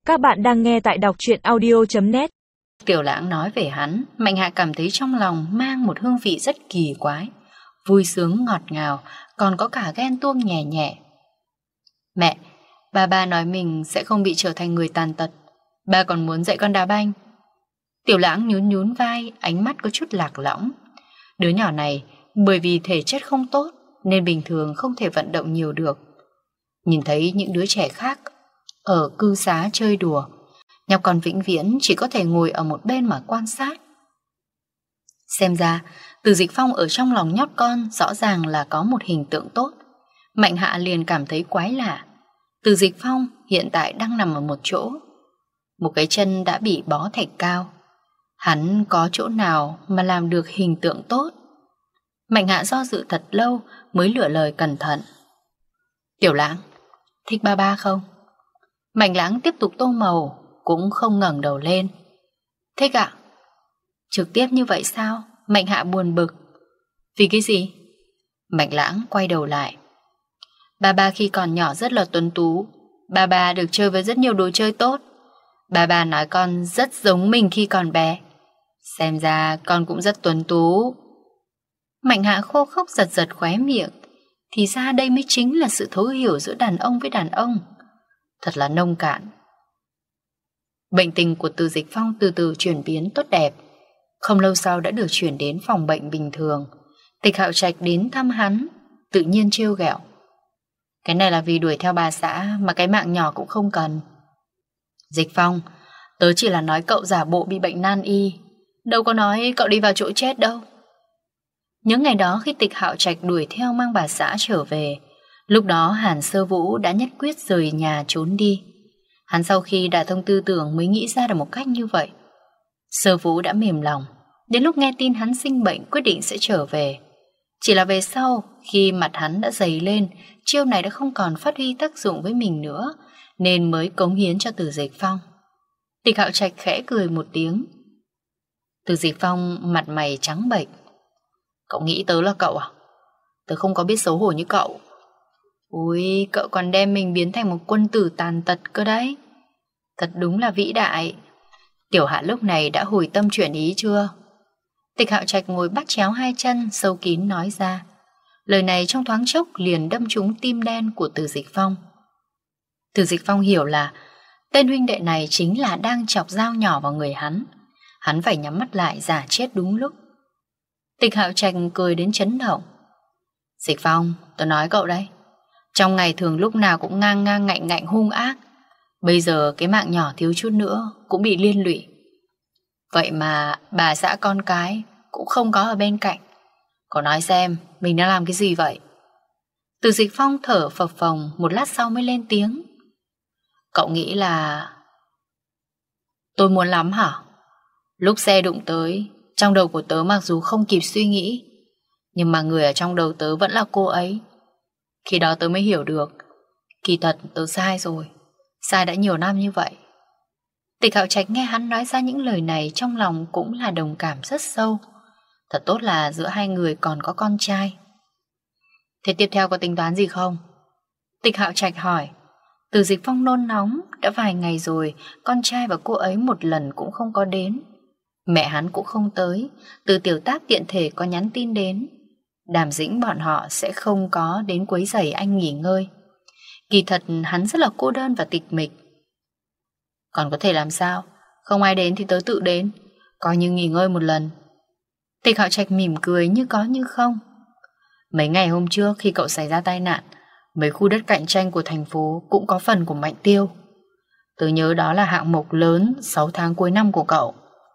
Các bạn đang nghe tại đọc truyện audio.net. Tiểu Lãng nói về hắn, Mạnh Hạ cảm thấy trong lòng mang một hương vị rất kỳ quái, vui sướng ngọt ngào, còn có cả ghen tuông nhẹ nhẹ. Mẹ, ba nói mình sẽ không bị trở thành người tàn tật. Ba còn muốn dạy con đá banh. Tiểu Lãng nhún nhún vai, ánh mắt có chút lạc lõng. Đứa nhỏ này bởi vì thể chất không tốt nên bình thường không thể vận động nhiều được. Nhìn thấy những đứa trẻ khác ở cư xá chơi đùa, nhóc con vĩnh viễn chỉ có thể ngồi ở một bên mà quan sát. Xem ra Từ Dịch Phong ở trong lòng nhóc con rõ ràng là có một hình tượng tốt. Mạnh Hạ liền cảm thấy quái lạ. Từ Dịch Phong hiện tại đang nằm ở một chỗ, một cái chân đã bị bó thạch cao. Hắn có chỗ nào mà làm được hình tượng tốt? Mạnh Hạ do dự thật lâu mới lựa lời cẩn thận. Tiểu Lãng, thích ba không? Mạnh Lãng tiếp tục tô màu, cũng không ngẩng đầu lên. Thích ạ? Trực tiếp như vậy sao? Mạnh Hạ buồn bực. Vì cái gì? Mạnh Lãng quay đầu lại. Ba khi còn nhỏ rất là tuấn tú. Ba được chơi với rất nhiều đồ chơi tốt. Ba nói con rất giống mình khi còn bé. Xem ra con cũng rất tuấn tú. Mạnh Hạ khô khốc giật khóe miệng. Thì ra đây mới chính là sự thấu hiểu giữa đàn ông với đàn ông. Thật là nông cạn. Bệnh tình của Từ Dịch Phong từ từ chuyển biến tốt đẹp. Không lâu sau đã được chuyển đến phòng bệnh bình thường. Tịch Hạo Trạch đến thăm hắn, tự nhiên trêu ghẹo. Cái này là vì đuổi theo bà xã mà cái mạng nhỏ cũng không cần. Dịch Phong, tớ chỉ là nói cậu giả bộ bị bệnh nan y, đâu có nói cậu đi vào chỗ chết đâu. Những ngày đó khi Tịch Hạo Trạch đuổi theo mang bà xã trở về, lúc đó Hàn Sơ Vũ đã nhất quyết rời nhà trốn đi. Hắn sau khi đã thông tư tưởng mới nghĩ ra được một cách như vậy. Sơ Vũ đã mềm lòng. Đến lúc nghe tin hắn sinh bệnh quyết định sẽ trở về. Chỉ là về sau, khi mặt hắn đã dày lên, chiêu này đã không còn phát huy tác dụng với mình nữa, nên mới cống hiến cho Từ Dịch Phong. Tịch Hạo Trạch khẽ cười một tiếng. Từ Dịch Phong mặt mày trắng bệch. Cậu nghĩ tớ là cậu à? Tớ không có biết xấu hổ như cậu. Ui, cậu còn đem mình biến thành một quân tử tàn tật cơ đấy. Thật đúng là vĩ đại. Tiểu Hạ lúc này đã hồi tâm chuyển ý chưa? Tịch Hạo Trạch ngồi bắt chéo hai chân, sâu kín nói ra. Lời này trong thoáng chốc liền đâm trúng tim đen của Từ Dịch Phong. Từ Dịch Phong hiểu là tên huynh đệ này chính là đang chọc dao nhỏ vào người hắn. Hắn phải nhắm mắt lại giả chết đúng lúc. Tịch Hạo Trạch cười đến chấn động. Dịch Phong, tôi nói cậu đấy. Trong ngày thường lúc nào cũng ngang ngang ngạnh ngạnh hung ác. Bây giờ cái mạng nhỏ thiếu chút nữa cũng bị liên lụy. Vậy mà bà xã con cái cũng không có ở bên cạnh. Cậu nói xem mình đã làm cái gì vậy? Từ Dịch Phong thở phập phồng, một lát sau mới lên tiếng. Cậu nghĩ là tôi muốn lắm hả? Lúc xe đụng tới, trong đầu của tớ mặc dù không kịp suy nghĩ, nhưng mà người ở trong đầu tớ vẫn là cô ấy. Khi đó tớ mới hiểu được, kỳ thật tớ sai rồi. Sai đã nhiều năm như vậy. Tịch Hạo Trạch nghe hắn nói ra những lời này, trong lòng cũng là đồng cảm rất sâu. Thật tốt là giữa hai người còn có con trai. Thế tiếp theo có tính toán gì không? Tịch Hạo Trạch hỏi. Từ Dịch Phong nôn nóng. Đã vài ngày rồi, con trai và cô ấy một lần cũng không có đến. Mẹ hắn cũng không tới. Từ tiểu tác tiện thể có nhắn tin đến. Đàm Dĩnh bọn họ sẽ không có đến quấy rầy anh nghỉ ngơi. Kỳ thật hắn rất là cô đơn và tịch mịch. Còn có thể làm sao? Không ai đến thì tớ tự đến, coi như nghỉ ngơi một lần. Tịch Hạo Trạch mỉm cười như có như không. Mấy ngày hôm trước khi cậu xảy ra tai nạn, mấy khu đất cạnh tranh của thành phố cũng có phần của Mạnh Tiêu. Tớ nhớ đó là hạng mục lớn 6 tháng cuối năm của cậu.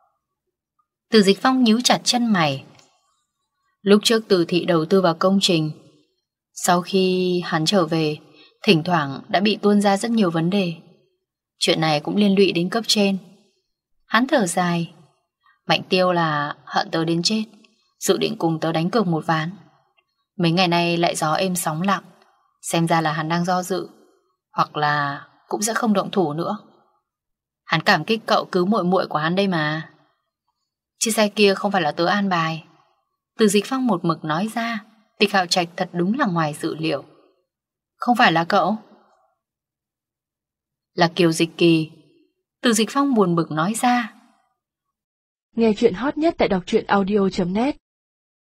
Từ Dịch Phong nhíu chặt chân mày. Lúc trước Từ thị đầu tư vào công trình, sau khi hắn trở về, thỉnh thoảng đã bị tuôn ra rất nhiều vấn đề. Chuyện này cũng liên lụy đến cấp trên. Hắn thở dài. Mạnh Tiêu là hận tớ đến chết, dự định cùng tớ đánh cược một ván. Mấy ngày nay lại gió êm sóng lặng, xem ra là hắn đang do dự, hoặc là cũng sẽ không động thủ nữa. Hắn cảm kích cậu cứu muội muội của hắn đây mà. Chiếc xe kia không phải là tớ an bài. Từ Dịch Phong một mực nói ra. Tịch Hạo Trạch thật đúng là ngoài dự liệu. Không phải là cậu? Là Kiều Dịch Kỳ. Từ Dịch Phong buồn bực nói ra. Nghe chuyện hot nhất tại đọc truyện audio.net